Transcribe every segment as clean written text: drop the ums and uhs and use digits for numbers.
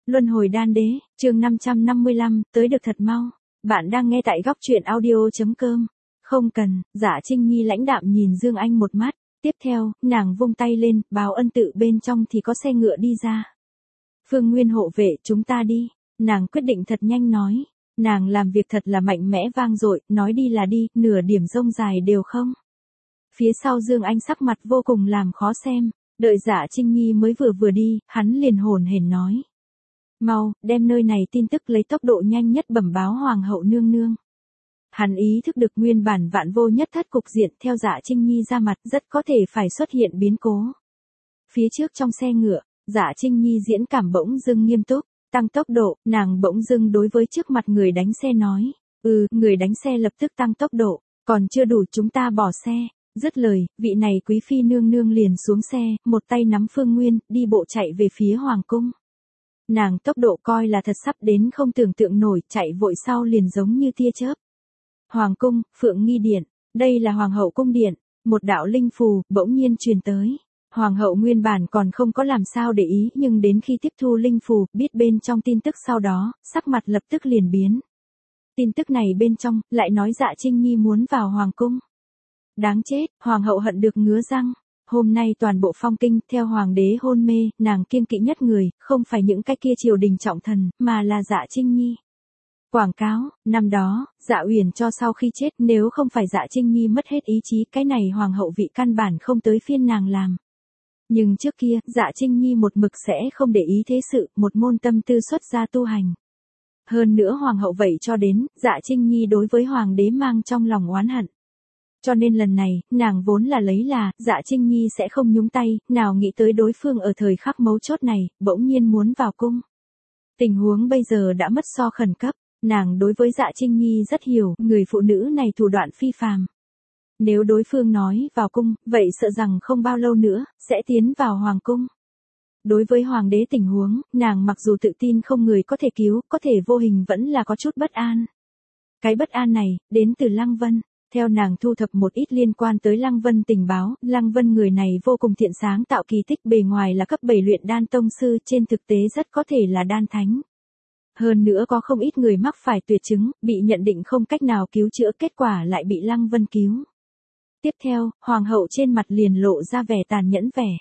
Luân hồi đan đế, chương 555, tới được thật mau. Bạn đang nghe tại góc truyện audio.com. Không cần, Dạ Trinh Nhi lãnh đạm nhìn Dương Anh một mắt. Tiếp theo, nàng vung tay lên, báo ân tự bên trong thì có xe ngựa đi ra. Phương Nguyên hộ vệ, chúng ta đi. Nàng quyết định thật nhanh nói. Nàng làm việc thật là mạnh mẽ vang dội, nói đi là đi, nửa điểm rông dài đều không. Phía sau Dương Anh sắc mặt vô cùng làm khó xem. Đợi Dạ Trinh Nhi mới vừa đi, hắn liền hồn hển nói. Mau, đem nơi này tin tức lấy tốc độ nhanh nhất bẩm báo Hoàng hậu nương nương. Hắn ý thức được nguyên bản vạn vô nhất thất cục diện theo Dạ Trinh Nhi ra mặt rất có thể phải xuất hiện biến cố. Phía trước trong xe ngựa, Dạ Trinh Nhi diễn cảm bỗng dưng nghiêm túc, tăng tốc độ, nàng bỗng dưng đối với trước mặt người đánh xe nói. Người đánh xe lập tức tăng tốc độ, còn chưa đủ chúng ta bỏ xe. Dứt lời, vị này quý phi nương nương liền xuống xe, một tay nắm Phương Nguyên, đi bộ chạy về phía Hoàng cung. Nàng tốc độ coi là thật sắp đến không tưởng tượng nổi, chạy vội sau liền giống như tia chớp. Hoàng cung, Phượng Nghi Điện, đây là Hoàng hậu cung điện, một đạo linh phù, bỗng nhiên truyền tới. Hoàng hậu nguyên bản còn không có làm sao để ý nhưng đến khi tiếp thu linh phù, biết bên trong tin tức sau đó, sắc mặt lập tức liền biến. Tin tức này bên trong, lại nói Dạ Trinh Nhi muốn vào Hoàng cung. Đáng chết, Hoàng hậu hận được ngứa răng. Hôm nay toàn bộ phong kinh, theo Hoàng đế hôn mê, nàng kiêng kỵ nhất người, không phải những cái kia triều đình trọng thần, mà là Dạ Trinh Nhi. Quảng cáo, năm đó, Dạ Uyển cho sau khi chết nếu không phải Dạ Trinh Nhi mất hết ý chí cái này Hoàng hậu vị căn bản không tới phiên nàng làm. Nhưng trước kia, Dạ Trinh Nhi một mực sẽ không để ý thế sự, một môn tâm tư xuất gia tu hành. Hơn nữa Hoàng hậu vậy cho đến, Dạ Trinh Nhi đối với Hoàng đế mang trong lòng oán hận. Cho nên lần này, nàng vốn là lấy là, Dạ Trinh Nhi sẽ không nhúng tay, nào nghĩ tới đối phương ở thời khắc mấu chốt này, bỗng nhiên muốn vào cung. Tình huống bây giờ đã mất so khẩn cấp, nàng đối với Dạ Trinh Nhi rất hiểu, người phụ nữ này thủ đoạn phi phàm. Nếu đối phương nói vào cung, vậy sợ rằng không bao lâu nữa, sẽ tiến vào Hoàng cung. Đối với Hoàng đế tình huống, nàng mặc dù tự tin không người có thể cứu, có thể vô hình vẫn là có chút bất an. Cái bất an này, đến từ Lăng Vân. Theo nàng thu thập một ít liên quan tới Lăng Vân tình báo, Lăng Vân người này vô cùng thiện sáng tạo kỳ tích, bề ngoài là cấp 7 luyện đan tông sư, trên thực tế rất có thể là đan thánh. Hơn nữa có không ít người mắc phải tuyệt chứng, bị nhận định không cách nào cứu chữa, kết quả lại bị Lăng Vân cứu. Tiếp theo, Hoàng hậu trên mặt liền lộ ra vẻ tàn nhẫn vẻ.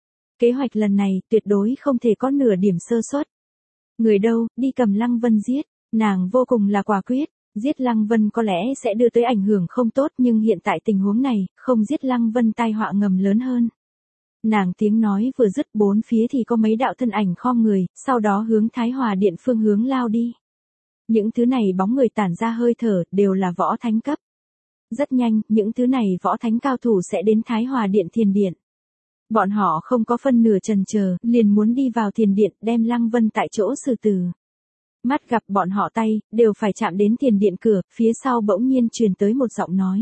Kế hoạch lần này tuyệt đối không thể có nửa điểm sơ suất. Người đâu, đi cầm Lăng Vân giết, nàng vô cùng là quả quyết. Giết Lăng Vân có lẽ sẽ đưa tới ảnh hưởng không tốt nhưng hiện tại tình huống này, không giết Lăng Vân tai họa ngầm lớn hơn. Nàng tiếng nói vừa dứt bốn phía thì có mấy đạo thân ảnh khom người, sau đó hướng Thái Hòa Điện phương hướng lao đi. Những thứ này bóng người tản ra hơi thở, đều là võ thánh cấp. Rất nhanh, những thứ này võ thánh cao thủ sẽ đến Thái Hòa Điện Thiền Điện. Bọn họ không có phân nửa chần chờ, liền muốn đi vào Thiền Điện, đem Lăng Vân tại chỗ xử tử. Mắt gặp bọn họ tay, đều phải chạm đến Thiền Điện cửa, phía sau bỗng nhiên truyền tới một giọng nói.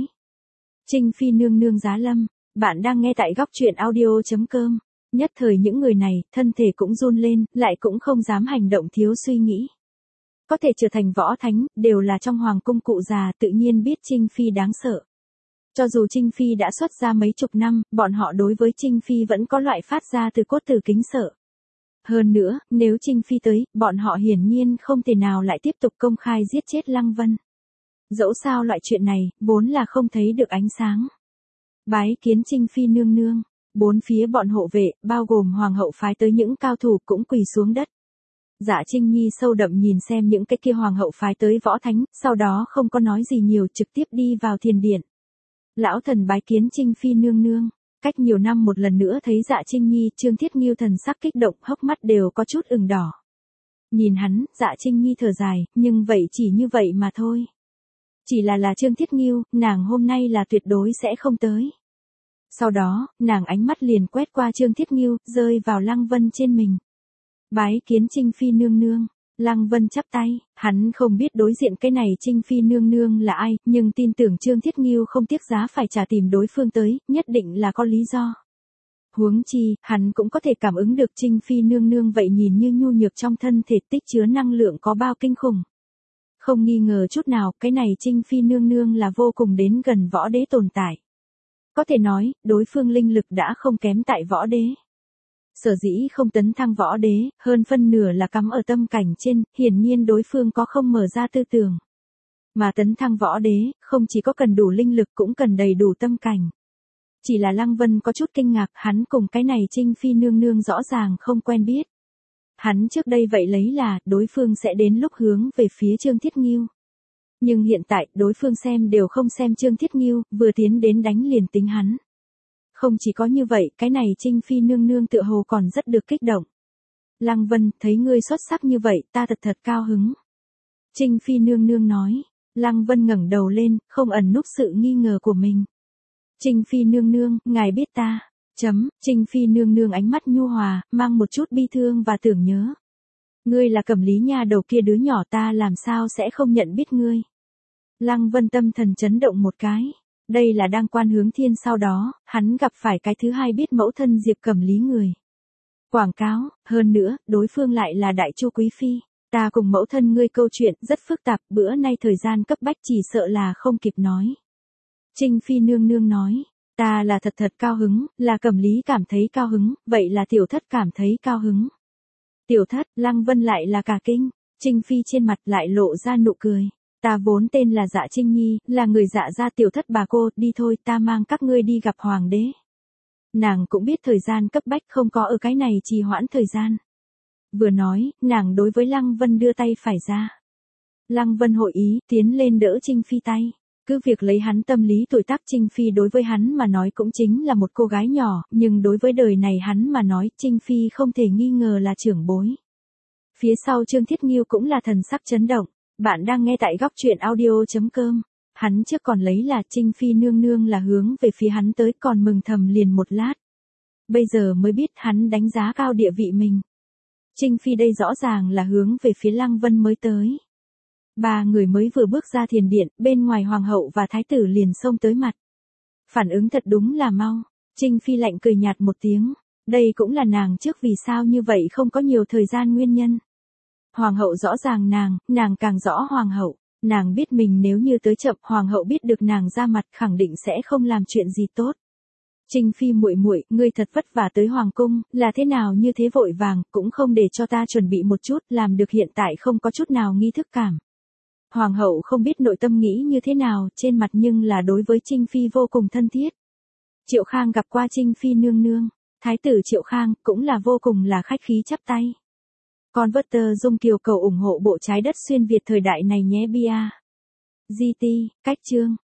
Trinh Phi nương nương giá lâm, bạn đang nghe tại góc truyện audio.com. Nhất thời những người này, thân thể cũng run lên, lại cũng không dám hành động thiếu suy nghĩ. Có thể trở thành võ thánh, đều là trong hoàng cung cụ già, tự nhiên biết Trinh Phi đáng sợ. Cho dù Trinh Phi đã xuất ra mấy chục năm, bọn họ đối với Trinh Phi vẫn có loại phát ra từ cốt tử kính sợ. Hơn nữa, nếu Trinh Phi tới, bọn họ hiển nhiên không thể nào lại tiếp tục công khai giết chết Lăng Vân. Dẫu sao loại chuyện này, vốn là không thấy được ánh sáng. Bái kiến Trinh Phi nương nương, bốn phía bọn hộ vệ, bao gồm Hoàng hậu phái tới những cao thủ cũng quỳ xuống đất. Dạ Trinh Nhi sâu đậm nhìn xem những cái kia Hoàng hậu phái tới võ thánh, sau đó không có nói gì nhiều, trực tiếp đi vào Thiền Điện. Lão thần bái kiến Trinh Phi nương nương. Cách nhiều năm một lần nữa thấy Dạ Trinh Nhi, Trương Thiết Nghiêu thần sắc kích động, hốc mắt đều có chút ửng đỏ. Nhìn hắn, Dạ Trinh Nhi thở dài, nhưng vậy chỉ như vậy mà thôi. Chỉ là Trương Thiết Nghiêu, nàng hôm nay là tuyệt đối sẽ không tới. Sau đó, nàng ánh mắt liền quét qua Trương Thiết Nghiêu, rơi vào Lăng Vân trên mình. Bái kiến Trinh Phi nương nương. Lăng Vân chắp tay, hắn không biết đối diện cái này Trinh Phi nương nương là ai, nhưng tin tưởng Trương Thiết Nghiêu không tiếc giá phải trả tìm đối phương tới, nhất định là có lý do. Huống chi, hắn cũng có thể cảm ứng được Trinh Phi nương nương vậy nhìn như nhu nhược trong thân thể tích chứa năng lượng có bao kinh khủng. Không nghi ngờ chút nào, cái này Trinh Phi nương nương là vô cùng đến gần võ đế tồn tại. Có thể nói, đối phương linh lực đã không kém tại võ đế. Sở dĩ không tấn thăng võ đế, hơn phân nửa là cắm ở tâm cảnh trên, hiển nhiên đối phương có không mở ra tư tưởng. Mà tấn thăng võ đế, không chỉ có cần đủ linh lực cũng cần đầy đủ tâm cảnh. Chỉ là Lăng Vân có chút kinh ngạc, hắn cùng cái này Trinh Phi nương nương rõ ràng không quen biết. Hắn trước đây vậy lấy là, đối phương sẽ đến lúc hướng về phía Trương Thiết Nghiêu. Nhưng hiện tại, đối phương xem đều không xem Trương Thiết Nghiêu, vừa tiến đến đánh liền tính hắn. Không chỉ có như vậy, cái này Trinh Phi nương nương tựa hồ còn rất được kích động. Lăng Vân, thấy ngươi xuất sắc như vậy, ta thật cao hứng. Trinh Phi nương nương nói. Lăng Vân ngẩng đầu lên, không ẩn núp sự nghi ngờ của mình. Trinh Phi nương nương, ngài biết ta. Trinh Phi nương nương ánh mắt nhu hòa, mang một chút bi thương và tưởng nhớ. Ngươi là Cẩm Lý nha đầu kia đứa nhỏ, ta làm sao sẽ không nhận biết ngươi. Lăng Vân tâm thần chấn động một cái. Đây là đang Quan Hướng Thiên sau đó, hắn gặp phải cái thứ hai biết mẫu thân Diệp Cẩm Lý người. Quảng cáo, hơn nữa, đối phương lại là Đại Chu Quý Phi. Ta cùng mẫu thân ngươi câu chuyện rất phức tạp, bữa nay thời gian cấp bách chỉ sợ là không kịp nói. Trinh Phi nương nương nói, ta là thật cao hứng, là Cẩm Lý cảm thấy cao hứng, vậy là tiểu thất cảm thấy cao hứng. Tiểu thất, Lăng Vân lại là cả kinh, Trinh Phi trên mặt lại lộ ra nụ cười. Ta vốn tên là Dạ Trinh Nhi, là người Dạ gia tiểu thất bà cô, đi thôi, ta mang các ngươi đi gặp hoàng đế. Nàng cũng biết thời gian cấp bách không có ở cái này trì hoãn thời gian. Vừa nói, nàng đối với Lăng Vân đưa tay phải ra. Lăng Vân hội ý, tiến lên đỡ Trinh Phi tay. Cứ việc lấy hắn tâm lý tuổi tác, Trinh Phi đối với hắn mà nói cũng chính là một cô gái nhỏ, nhưng đối với đời này hắn mà nói, Trinh Phi không thể nghi ngờ là trưởng bối. Phía sau Trương Thiết Nghiêu cũng là thần sắc chấn động. Bạn đang nghe tại góc truyện audio.com. Hắn trước còn lấy là Trinh Phi nương nương là hướng về phía hắn tới, còn mừng thầm liền một lát. Bây giờ mới biết hắn đánh giá cao địa vị mình. Trinh Phi đây rõ ràng là hướng về phía Lăng Vân mới tới. Ba người mới vừa bước ra thiền điện, bên ngoài hoàng hậu và thái tử liền xông tới mặt. Phản ứng thật đúng là mau. Trinh Phi lạnh cười nhạt một tiếng. Đây cũng là nàng trước vì sao như vậy không có nhiều thời gian nguyên nhân. Hoàng hậu rõ ràng nàng càng rõ hoàng hậu. Nàng biết mình nếu như tới chậm, hoàng hậu biết được nàng ra mặt khẳng định sẽ không làm chuyện gì tốt. Trinh Phi muội muội, ngươi thật vất vả tới hoàng cung, là thế nào như thế vội vàng, cũng không để cho ta chuẩn bị một chút, làm được hiện tại không có chút nào nghi thức cảm. Hoàng hậu không biết nội tâm nghĩ như thế nào, trên mặt nhưng là đối với Trinh Phi vô cùng thân thiết. Triệu Khang gặp qua Trinh Phi nương nương, thái tử Triệu Khang cũng là vô cùng là khách khí chắp tay. Converter Dung Kiều cầu ủng hộ bộ Trái Đất Xuyên Việt thời đại này nhé bia. GT, cách chương.